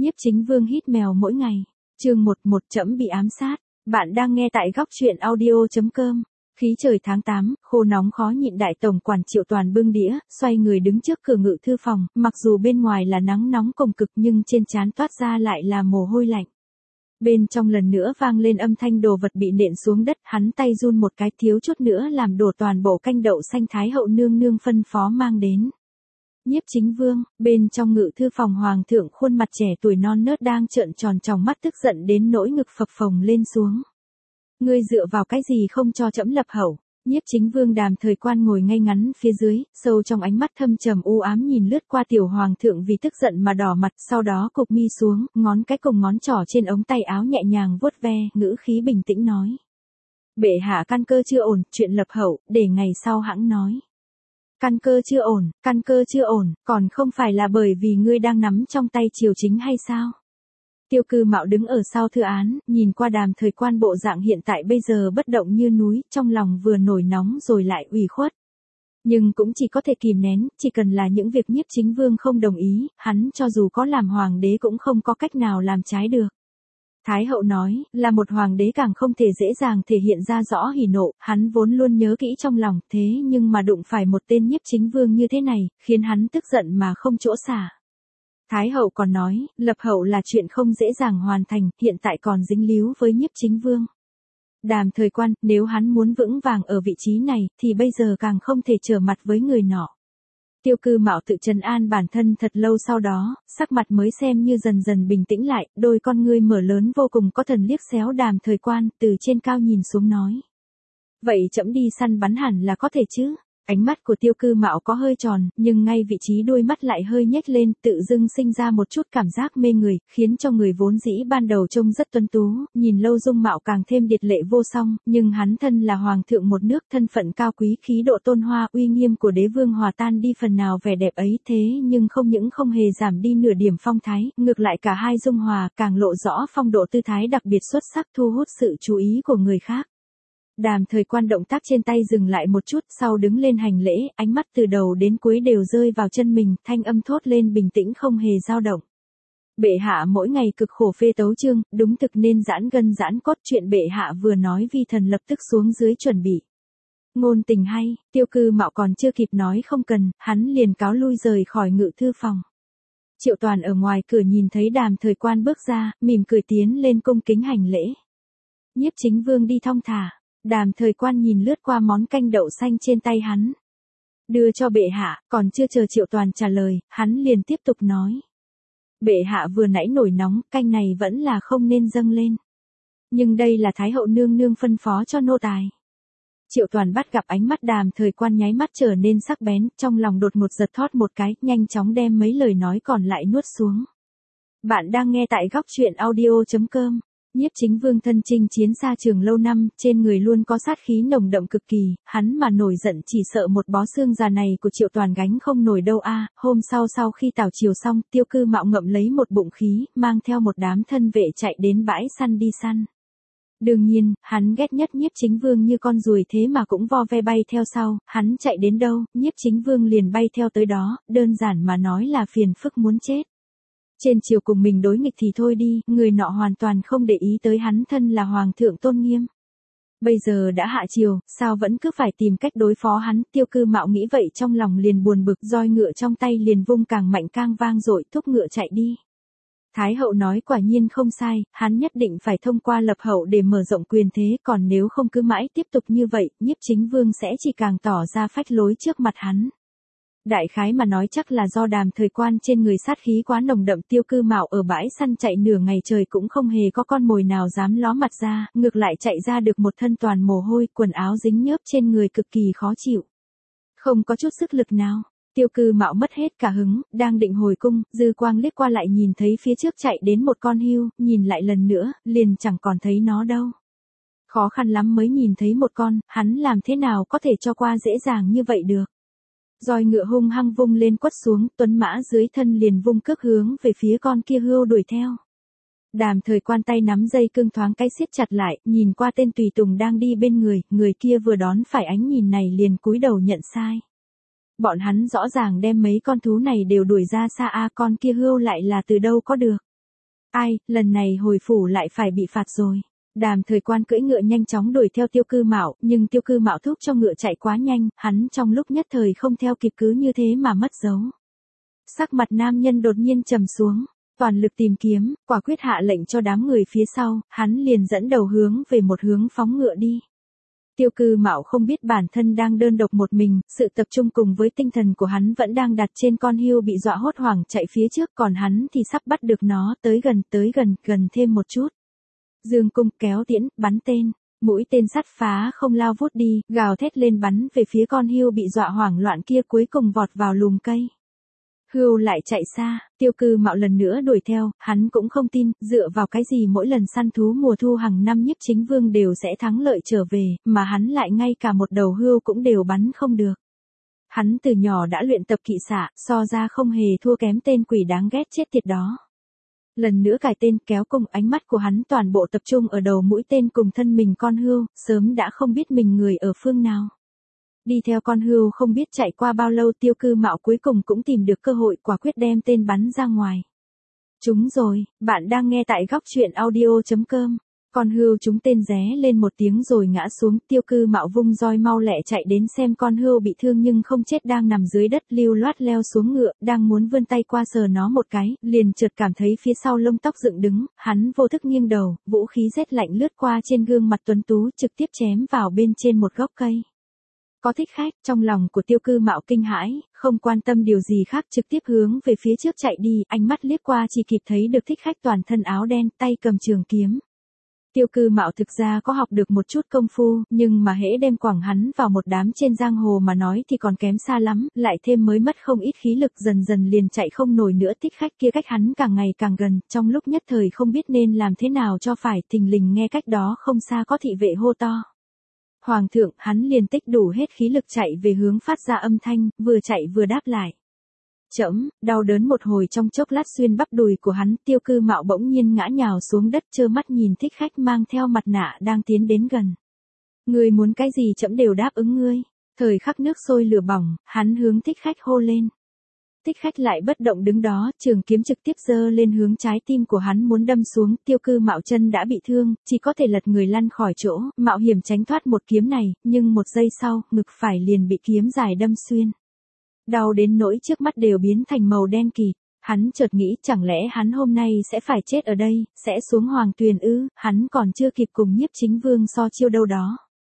Nhiếp Chính Vương hít mèo mỗi ngày. Chương 11 Trẫm bị ám sát. Bạn đang nghe tại góc truyện audio.com. Khí trời tháng 8, khô nóng khó nhịn, đại tổng quản Triệu Toàn bưng đĩa, xoay người đứng trước cửa ngự thư phòng, mặc dù bên ngoài là nắng nóng cùng cực nhưng trên trán toát ra lại là mồ hôi lạnh. Bên trong lần nữa vang lên âm thanh đồ vật bị nện xuống đất, hắn tay run một cái thiếu chút nữa làm đổ toàn bộ canh đậu xanh Thái hậu nương nương phân phó mang đến. Nhiếp Chính Vương, bên trong ngự thư phòng hoàng thượng khuôn mặt trẻ tuổi non nớt đang trợn tròn tròng mắt tức giận đến nỗi ngực phập phồng lên xuống. Ngươi dựa vào cái gì không cho trẫm lập hậu? Nhiếp Chính Vương Đàm Thời Quan ngồi ngay ngắn phía dưới, sâu trong ánh mắt thâm trầm u ám nhìn lướt qua tiểu hoàng thượng vì tức giận mà đỏ mặt, sau đó cụp mi xuống, ngón cái cùng ngón trỏ trên ống tay áo nhẹ nhàng vuốt ve, ngữ khí bình tĩnh nói: Bệ hạ căn cơ chưa ổn, chuyện lập hậu, để ngày sau hẵng nói. Căn cơ chưa ổn, còn không phải là bởi vì ngươi đang nắm trong tay triều chính hay sao? Tiêu Cư Mạo đứng ở sau thư án, nhìn qua Đàm Thời Quan bộ dạng hiện tại bây giờ bất động như núi, trong lòng vừa nổi nóng rồi lại ủy khuất. Nhưng cũng chỉ có thể kìm nén, chỉ cần là những việc Nhiếp Chính Vương không đồng ý, hắn cho dù có làm hoàng đế cũng không có cách nào làm trái được. Thái hậu nói, là một hoàng đế càng không thể dễ dàng thể hiện ra rõ hỉ nộ, hắn vốn luôn nhớ kỹ trong lòng, thế nhưng mà đụng phải một tên Nhiếp Chính Vương như thế này, khiến hắn tức giận mà không chỗ xả. Thái hậu còn nói, lập hậu là chuyện không dễ dàng hoàn thành, hiện tại còn dính líu với Nhiếp Chính Vương. Đàm Thời Quan, nếu hắn muốn vững vàng ở vị trí này, thì bây giờ càng không thể trở mặt với người nọ. Tiêu Cư Mạo tự trấn an bản thân thật lâu, sau đó, sắc mặt mới xem như dần dần bình tĩnh lại, đôi con ngươi mở lớn vô cùng có thần liếc xéo Đàm Thời Quan, từ trên cao nhìn xuống nói. Vậy trẫm đi săn bắn hẳn là có thể chứ? Ánh mắt của Tiêu Cư Mạo có hơi tròn, nhưng ngay vị trí đôi mắt lại hơi nhếch lên, tự dưng sinh ra một chút cảm giác mê người, khiến cho người vốn dĩ ban đầu trông rất tuấn tú, nhìn lâu dung mạo càng thêm điệt lệ vô song, nhưng hắn thân là hoàng thượng một nước, thân phận cao quý, khí độ tôn hoa, uy nghiêm của đế vương hòa tan đi phần nào vẻ đẹp ấy, thế nhưng không những không hề giảm đi nửa điểm phong thái, ngược lại cả hai dung hòa, càng lộ rõ phong độ tư thái đặc biệt xuất sắc, thu hút sự chú ý của người khác. Đàm Thời Quan động tác trên tay dừng lại một chút, sau đứng lên hành lễ, ánh mắt từ đầu đến cuối đều rơi vào chân mình, thanh âm thốt lên bình tĩnh không hề dao động. Bệ hạ mỗi ngày cực khổ phê tấu chương, đúng thực nên giãn gân giãn cốt, chuyện bệ hạ vừa nói vi thần lập tức xuống dưới chuẩn bị. Ngôn tình hay, Tiêu Cư Mạo còn chưa kịp nói không cần, hắn liền cáo lui rời khỏi ngự thư phòng. Triệu Toàn ở ngoài cửa nhìn thấy Đàm Thời Quan bước ra, mỉm cười tiến lên cung kính hành lễ. Nhiếp Chính Vương đi thong thả. Đàm Thời Quan nhìn lướt qua món canh đậu xanh trên tay hắn. Đưa cho bệ hạ, còn chưa chờ Triệu Toàn trả lời, hắn liền tiếp tục nói. Bệ hạ vừa nãy nổi nóng, canh này vẫn là không nên dâng lên. Nhưng đây là Thái hậu nương nương phân phó cho nô tài. Triệu Toàn bắt gặp ánh mắt Đàm Thời Quan nháy mắt trở nên sắc bén, trong lòng đột ngột giật thót một cái, nhanh chóng đem mấy lời nói còn lại nuốt xuống. Bạn đang nghe tại góc truyện audio.com. Nhiếp Chính Vương thân chinh chiến xa trường lâu năm, trên người luôn có sát khí nồng đậm cực kỳ, hắn mà nổi giận chỉ sợ một bó xương già này của Triệu Toàn gánh không nổi đâu a. Hôm sau khi tảo chiều xong, Tiêu Cư Mạo ngậm lấy một bụng khí, mang theo một đám thân vệ chạy đến bãi săn đi săn. Đương nhiên, hắn ghét nhất Nhiếp Chính Vương như con ruồi thế mà cũng vo ve bay theo sau, hắn chạy đến đâu, Nhiếp Chính Vương liền bay theo tới đó, đơn giản mà nói là phiền phức muốn chết. Trên chiều cùng mình đối nghịch thì thôi đi, người nọ hoàn toàn không để ý tới hắn thân là hoàng thượng tôn nghiêm. Bây giờ đã hạ chiều, sao vẫn cứ phải tìm cách đối phó hắn, Tiêu Cư Mạo nghĩ vậy trong lòng liền buồn bực, roi ngựa trong tay liền vung càng mạnh càng vang dội, thúc ngựa chạy đi. Thái hậu nói quả nhiên không sai, hắn nhất định phải thông qua lập hậu để mở rộng quyền thế, còn nếu không cứ mãi tiếp tục như vậy, Nhiếp Chính Vương sẽ chỉ càng tỏ ra phách lối trước mặt hắn. Đại khái mà nói chắc là do Đàm Thời Quan trên người sát khí quá nồng đậm, Tiêu Cư Mạo ở bãi săn chạy nửa ngày trời cũng không hề có con mồi nào dám ló mặt ra, ngược lại chạy ra được một thân toàn mồ hôi, quần áo dính nhớp trên người cực kỳ khó chịu. Không có chút sức lực nào. Tiêu Cư Mạo mất hết cả hứng, đang định hồi cung, dư quang liếc qua lại nhìn thấy phía trước chạy đến một con hươu, nhìn lại lần nữa, liền chẳng còn thấy nó đâu. Khó khăn lắm mới nhìn thấy một con, hắn làm thế nào có thể cho qua dễ dàng như vậy được. Roi ngựa hung hăng vung lên quất xuống, tuấn mã dưới thân liền vung cước hướng về phía con kia hươu đuổi theo. Đàm Thời Quan tay nắm dây cương thoáng cái siết chặt lại, nhìn qua tên tùy tùng đang đi bên người, người kia vừa đón phải ánh nhìn này liền cúi đầu nhận sai. Bọn hắn rõ ràng đem mấy con thú này đều đuổi ra xa, con kia hươu lại là từ đâu có được. Ai, lần này hồi phủ lại phải bị phạt rồi. Đàm Thời Quan cưỡi ngựa nhanh chóng đuổi theo Tiêu Cư Mạo, nhưng Tiêu Cư Mạo thúc cho ngựa chạy quá nhanh, hắn trong lúc nhất thời không theo kịp cứ như thế mà mất dấu. Sắc mặt nam nhân đột nhiên trầm xuống, toàn lực tìm kiếm, quả quyết hạ lệnh cho đám người phía sau, hắn liền dẫn đầu hướng về một hướng phóng ngựa đi. Tiêu Cư Mạo không biết bản thân đang đơn độc một mình, sự tập trung cùng với tinh thần của hắn vẫn đang đặt trên con hươu bị dọa hốt hoảng chạy phía trước, còn hắn thì sắp bắt được nó, tới gần thêm một chút. Dương cung kéo tiễn, bắn tên, mũi tên sắt phá không lao vút đi, gào thét lên bắn về phía con hươu bị dọa hoảng loạn kia, cuối cùng vọt vào lùm cây. Hươu lại chạy xa, Tiêu Cư Mạo lần nữa đuổi theo, hắn cũng không tin, dựa vào cái gì mỗi lần săn thú mùa thu hàng năm Nhiếp Chính Vương đều sẽ thắng lợi trở về, mà hắn lại ngay cả một đầu hươu cũng đều bắn không được. Hắn từ nhỏ đã luyện tập kỵ xạ, so ra không hề thua kém tên quỷ đáng ghét chết tiệt đó. Lần nữa cài tên kéo cùng, ánh mắt của hắn toàn bộ tập trung ở đầu mũi tên cùng thân mình con hươu, sớm đã không biết mình người ở phương nào. Đi theo con hươu không biết chạy qua bao lâu, Tiêu Cư Mạo cuối cùng cũng tìm được cơ hội, quả quyết đem tên bắn ra ngoài. Trúng rồi, bạn đang nghe tại góc truyện audio.com. Con hươu trúng tên ré lên một tiếng rồi ngã xuống, Tiêu Cư Mạo vung roi mau lẹ chạy đến xem con hươu bị thương nhưng không chết đang nằm dưới đất, lưu loát leo xuống ngựa, đang muốn vươn tay qua sờ nó một cái, liền chợt cảm thấy phía sau lông tóc dựng đứng, hắn vô thức nghiêng đầu, vũ khí rét lạnh lướt qua trên gương mặt tuấn tú, trực tiếp chém vào bên trên một gốc cây. Có thích khách, trong lòng của Tiêu Cư Mạo kinh hãi, không quan tâm điều gì khác trực tiếp hướng về phía trước chạy đi, ánh mắt liếc qua chỉ kịp thấy được thích khách toàn thân áo đen, tay cầm trường kiếm. Tiêu Cư Mạo thực ra có học được một chút công phu, nhưng mà hễ đem quẳng hắn vào một đám trên giang hồ mà nói thì còn kém xa lắm, lại thêm mới mất không ít khí lực, dần dần liền chạy không nổi nữa. Thích khách kia cách hắn càng ngày càng gần, trong lúc nhất thời không biết nên làm thế nào cho phải, thình lình nghe cách đó không xa có thị vệ hô to. Hoàng thượng, hắn liền tích đủ hết khí lực chạy về hướng phát ra âm thanh, vừa chạy vừa đáp lại. Chẫm, đau đớn một hồi trong chốc lát xuyên bắp đùi của hắn, Tiêu Cư Mạo bỗng nhiên ngã nhào xuống đất, trơ mắt nhìn thích khách mang theo mặt nạ đang tiến đến gần. Ngươi muốn cái gì chẫm đều đáp ứng ngươi. Thời khắc nước sôi lửa bỏng, hắn hướng thích khách hô lên. Thích khách lại bất động đứng đó, trường kiếm trực tiếp giơ lên hướng trái tim của hắn muốn đâm xuống. Tiêu Cư Mạo chân đã bị thương, chỉ có thể lật người lăn khỏi chỗ, mạo hiểm tránh thoát một kiếm này, nhưng một giây sau, ngực phải liền bị kiếm dài đâm xuyên. Đau đến nỗi trước mắt đều biến thành màu đen kịt. Hắn chợt nghĩ, chẳng lẽ hắn hôm nay sẽ phải chết ở đây, sẽ xuống hoàng tuyền ư? Hắn còn chưa kịp cùng Nhiếp Chính Vương so chiêu đâu đó.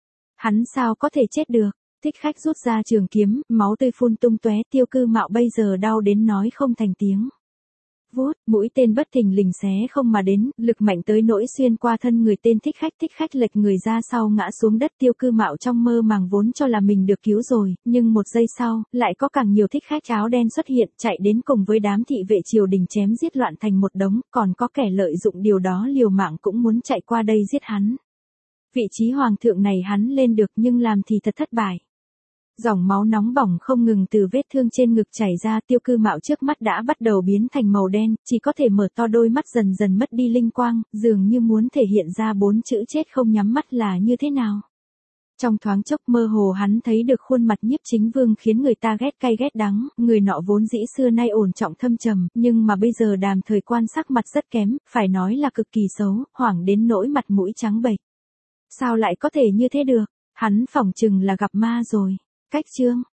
Hắn sao có thể chết được? Thích khách rút ra trường kiếm, máu tươi phun tung tóe. Tiêu Cư Mạo bây giờ đau đến nói không thành tiếng. Vút, mũi tên bất thình lình xé không mà đến, lực mạnh tới nỗi xuyên qua thân người tên thích khách lệch người ra sau ngã xuống đất. Tiêu Cư Mạo trong mơ màng vốn cho là mình được cứu rồi, nhưng một giây sau, lại có càng nhiều thích khách áo đen xuất hiện, chạy đến cùng với đám thị vệ triều đình chém giết loạn thành một đống, còn có kẻ lợi dụng điều đó liều mạng cũng muốn chạy qua đây giết hắn. Vị trí hoàng thượng này hắn lên được nhưng làm thì thật thất bại. Dòng máu nóng bỏng không ngừng từ vết thương trên ngực chảy ra. Tiêu Cư Mạo trước mắt đã bắt đầu biến thành màu đen, chỉ có thể mở to đôi mắt dần dần mất đi linh quang, dường như muốn thể hiện ra 4 chữ chết không nhắm mắt là như thế nào. Trong thoáng chốc mơ hồ hắn thấy được khuôn mặt Nhiếp Chính Vương khiến người ta ghét cay ghét đắng, người nọ vốn dĩ xưa nay ổn trọng thâm trầm, nhưng mà bây giờ Đàm Thời Quan sắc mặt rất kém, phải nói là cực kỳ xấu, hoảng đến nỗi mặt mũi trắng bệch. Sao lại có thể như thế được? Hắn phỏng chừng là gặp ma rồi. Cách chương